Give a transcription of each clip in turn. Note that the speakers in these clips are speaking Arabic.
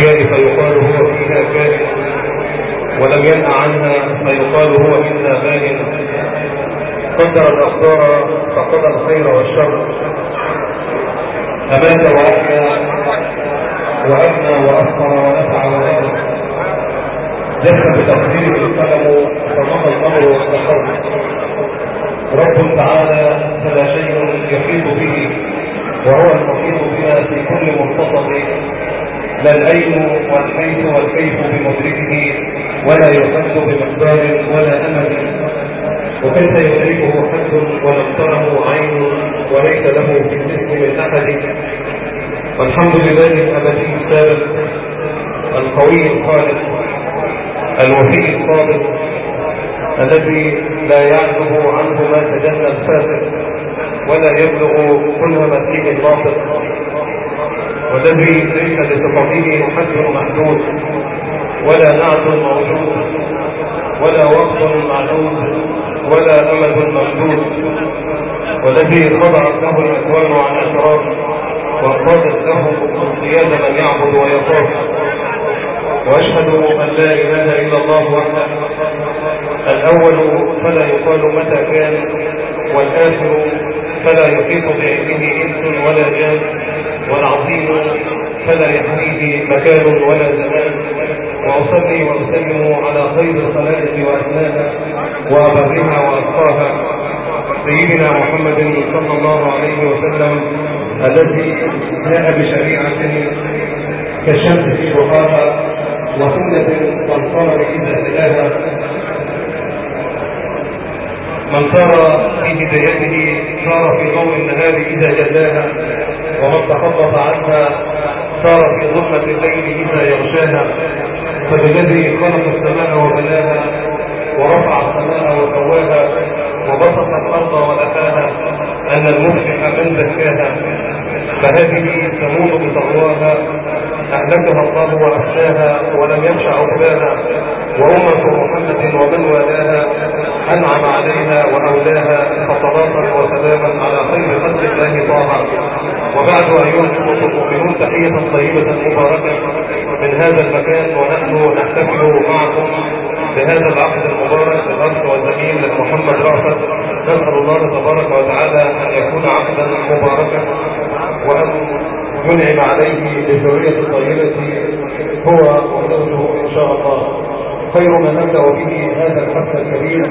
الأشياء فيقال هو فيها كائن، ولم ينأ عنها فيقال هو منها بائن. قدر الأقدار فقضى الخير والشر، أمات وأحيا وأبنى وأفقر ونفع وضر. جف بتقديره القلم فمضى الأمر واستقر. رب تعالى فلا شيء يحيط به، وهو المحيط بنا في كل منتصف. لا الأين والحيث والكيف بمدركه، ولا يحد بمقدار ولا أمد. وكيف يدركه حد ولم تره عين، وليس له في الجسم من أحد. والحمد لله الأبدي السابق، القوي الخالق، الوفي الصادق، الذي لا يعزب عنه ما تجنى الفاسق، ولا يبلغ كل مسيح الباطل، والذي ليس لصفاته حد محدود، ولا نعت موجود، ولا وقت معدود، ولا أمد ممدود، والذي خضعت له الأكوان عن أشراف، وانقادت له انقياد من يعبد ويخاف. وأشهد أن لا إله إلا الله وحده، الأول فلا يقال متى كان، والآخر فلا يحيط بعلمه إنس ولا جان، والعظيم فلا يحويه مكان ولا زمان. وأصلي وأسلم على خير الخلائق وأسناها وأبرها وأتقاها، سيدنا محمد صلى الله عليه وسلم، الذي جاء بشريعة كالشمس في ضحاها، وسنة كالقمر إذا تلاها. من سار في هدايته سار في ضوء النهار إذا جلاها، ومن تخطف عنها سار في ظلمة الليل إذا يغشاها. فالذي خلق السماء وبناها، ورفع السماء وسواها، وبسط الأرض ودحاها، أن المفلح من زكاها. فهذه ثمود بتقواها، أهلكها الله وأفناها، ولم يخش عقباها. وأمة محمد ومن والاها أنعم عليها وأولاها، فصلاة وسلاما على خير خلق الله طه. وبعد أيها الأخوة المؤمنون، تحية طيبة مباركة من هذا المكان، ونحن نحتفل معكم بهذا العقد المبارك للأخ والزميل محمد رأفت. نسأل الله تبارك وتعالى أن يكون عقدا مباركا، وأن ينعم عليه بالذرية طيبة هو وزوجه إن شاء الله. خير ما نبدأ به هذا الحفل الكبير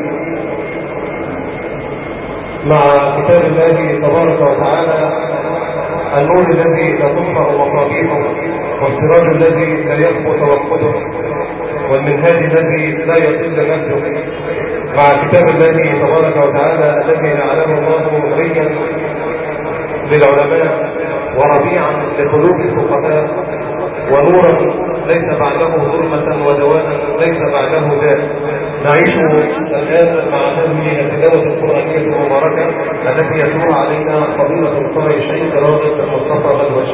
مع كتاب الله تبارك وتعالى، النور الذي لا تطفأ مصابيحه، والسراج الذي لا يخفو توقده، والمنهاج الذي لا يطل نفسه. مع كتاب الله تبارك وتعالى الذي جعله الله ريا للعلماء، وربيعا لقلوب الفقهاء، ونورا ليس بعده ظلمة، ودواء ليس بعده داء. نعيش الآن مع هذه التلاوة القرآنية المباركة التي يتلوها علينا فضيلة القارئ الشيخ راغب مصطفى بدوش.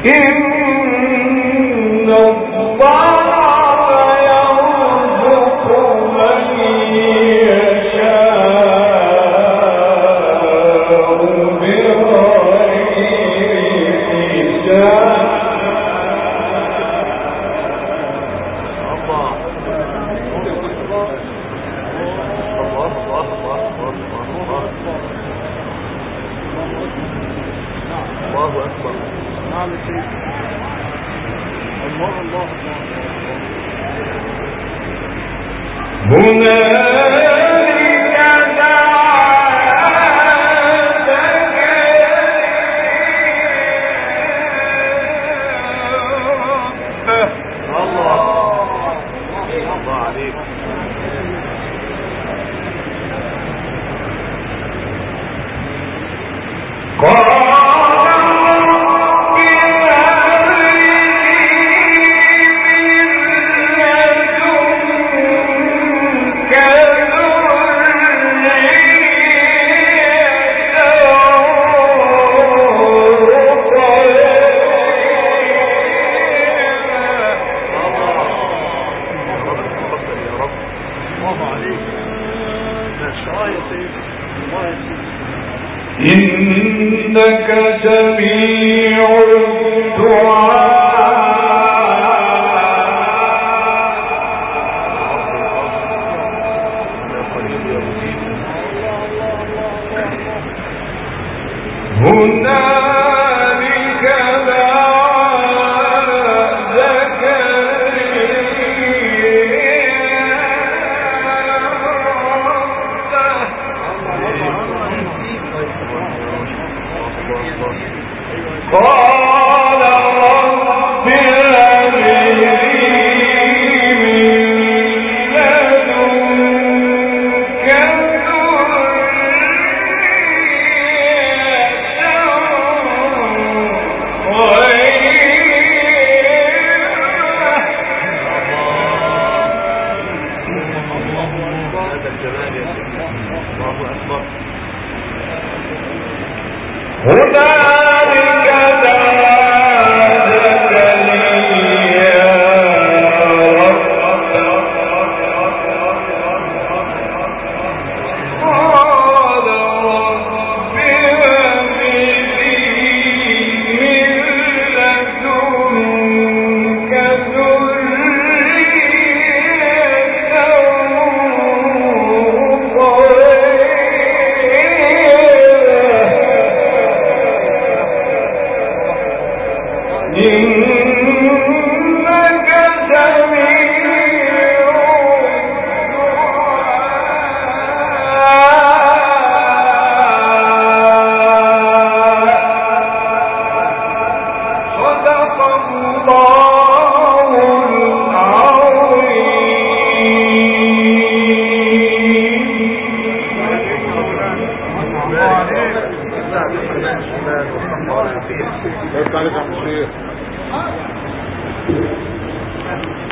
إنك سميع الدعاء هنالك قال رب هب لي من لدنك هنالك دعا زكريا ربه قال رب هب لي من لدنك عليك يا عم الشيخ.